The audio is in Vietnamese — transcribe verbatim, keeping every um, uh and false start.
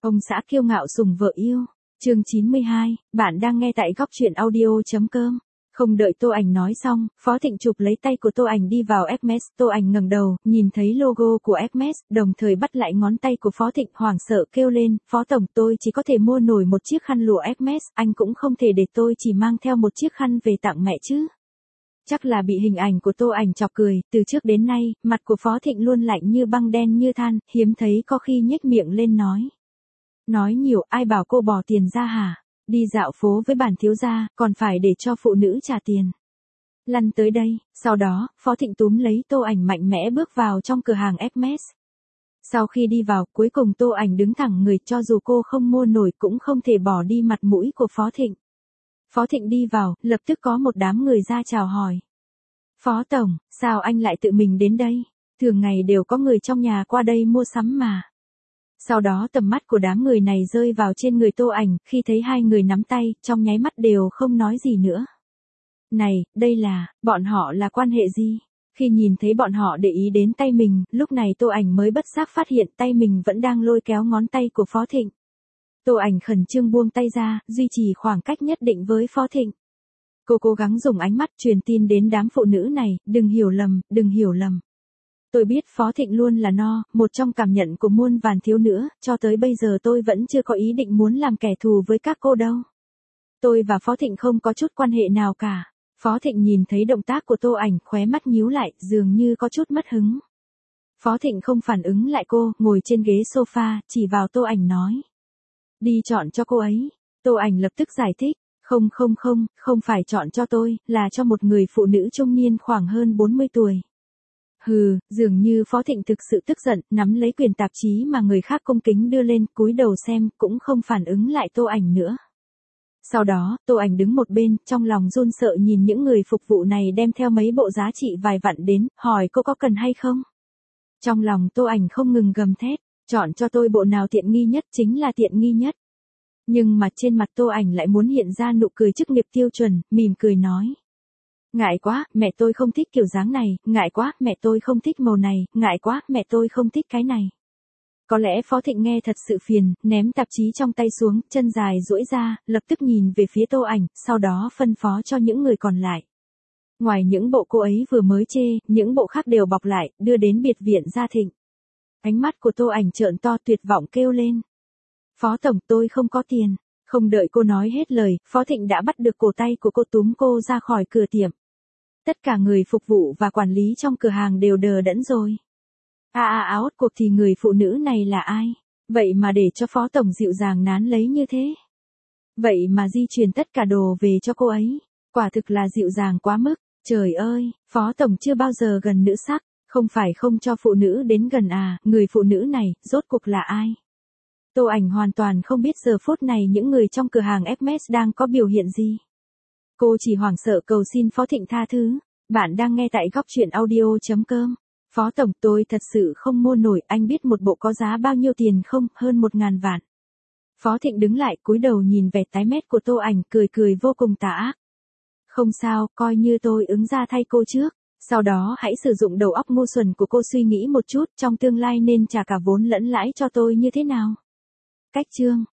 Ông xã kiêu ngạo sủng vợ yêu. Chương chín mươi hai, bạn đang nghe tại góc truyện audio.com. Không đợi Tô Ảnh nói xong, Phó Thịnh chụp lấy tay của Tô Ảnh đi vào Hermes. Tô Ảnh ngẩng đầu, nhìn thấy logo của Hermes, đồng thời bắt lại ngón tay của Phó Thịnh, hoảng sợ kêu lên, Phó Tổng, tôi chỉ có thể mua nổi một chiếc khăn lụa Hermes, anh cũng không thể để tôi chỉ mang theo một chiếc khăn về tặng mẹ chứ. Chắc là bị hình ảnh của Tô Ảnh chọc cười, từ trước đến nay, mặt của Phó Thịnh luôn lạnh như băng, đen như than, hiếm thấy có khi nhếch miệng lên nói. Nói nhiều, ai bảo cô bỏ tiền ra hả? Đi dạo phố với bản thiếu gia, còn phải để cho phụ nữ trả tiền. Lăn tới đây, sau đó, Phó Thịnh túm lấy Tô Ảnh mạnh mẽ bước vào trong cửa hàng Hermes. Sau khi đi vào, cuối cùng Tô Ảnh đứng thẳng người, cho dù cô không mua nổi cũng không thể bỏ đi mặt mũi của Phó Thịnh. Phó Thịnh đi vào, lập tức có một đám người ra chào hỏi. Phó Tổng, sao anh lại tự mình đến đây? Thường ngày đều có người trong nhà qua đây mua sắm mà. Sau đó tầm mắt của đám người này rơi vào trên người Tô Ảnh, khi thấy hai người nắm tay, trong nháy mắt đều không nói gì nữa. Này, đây là, bọn họ là quan hệ gì? Khi nhìn thấy bọn họ để ý đến tay mình, lúc này Tô Ảnh mới bất giác phát hiện tay mình vẫn đang lôi kéo ngón tay của Phó Thịnh. Tô Ảnh khẩn trương buông tay ra, duy trì khoảng cách nhất định với Phó Thịnh. Cô cố gắng dùng ánh mắt truyền tin đến đám phụ nữ này, đừng hiểu lầm, đừng hiểu lầm. Tôi biết Phó Thịnh luôn là no, một trong cảm nhận của muôn vàn thiếu nữ, cho tới bây giờ tôi vẫn chưa có ý định muốn làm kẻ thù với các cô đâu. Tôi và Phó Thịnh không có chút quan hệ nào cả. Phó Thịnh nhìn thấy động tác của Tô Ảnh, khóe mắt nhíu lại, dường như có chút mất hứng. Phó Thịnh không phản ứng lại cô, ngồi trên ghế sofa, chỉ vào Tô Ảnh nói. Đi chọn cho cô ấy. Tô Ảnh lập tức giải thích. Không không không, không phải chọn cho tôi, là cho một người phụ nữ trung niên khoảng hơn bốn mươi tuổi. Hừ, dường như Phó Thịnh thực sự tức giận, nắm lấy quyển tạp chí mà người khác cung kính đưa lên, cúi đầu xem, cũng không phản ứng lại Tô Ảnh nữa. Sau đó, Tô Ảnh đứng một bên, trong lòng run sợ nhìn những người phục vụ này đem theo mấy bộ giá trị vài vạn đến, hỏi cô có cần hay không? Trong lòng Tô Ảnh không ngừng gầm thét, chọn cho tôi bộ nào tiện nghi nhất chính là tiện nghi nhất. Nhưng mà trên mặt Tô Ảnh lại muốn hiện ra nụ cười chức nghiệp tiêu chuẩn, mỉm cười nói. Ngại quá, mẹ tôi không thích kiểu dáng này, ngại quá, mẹ tôi không thích màu này, ngại quá, mẹ tôi không thích cái này. Có lẽ Phó Thịnh nghe thật sự phiền, ném tạp chí trong tay xuống, chân dài duỗi ra, lập tức nhìn về phía Tô Ảnh, sau đó phân phó cho những người còn lại. Ngoài những bộ cô ấy vừa mới chê, những bộ khác đều bọc lại, đưa đến biệt viện Gia Thịnh. Ánh mắt của Tô Ảnh trợn to tuyệt vọng kêu lên. Phó Tổng, tôi không có tiền. Không đợi cô nói hết lời, Phó Thịnh đã bắt được cổ tay của cô, túm cô ra khỏi cửa tiệm. Tất cả người phục vụ và quản lý trong cửa hàng đều đờ đẫn rồi. À à áo cuộc thì người phụ nữ này là ai? Vậy mà để cho Phó Tổng dịu dàng nán lấy như thế. Vậy mà di chuyển tất cả đồ về cho cô ấy. Quả thực là dịu dàng quá mức. Trời ơi, Phó Tổng chưa bao giờ gần nữ sắc. Không phải không cho phụ nữ đến gần à, người phụ nữ này, rốt cuộc là ai? Tô Ảnh hoàn toàn không biết giờ phút này những người trong cửa hàng Hermes đang có biểu hiện gì. Cô chỉ hoảng sợ cầu xin Phó Thịnh tha thứ. Bạn đang nghe tại góc truyện audio.com. Phó Tổng, tôi thật sự không mua nổi, anh biết một bộ có giá bao nhiêu tiền không, hơn một ngàn vạn. Phó Thịnh đứng lại, cúi đầu nhìn vẻ tái mét của Tô Ảnh, cười cười vô cùng tà ác. Không sao, coi như tôi ứng ra thay cô trước. Sau đó hãy sử dụng đầu óc ngu xuẩn của cô suy nghĩ một chút, trong tương lai nên trả cả vốn lẫn lãi cho tôi như thế nào. Cách chương.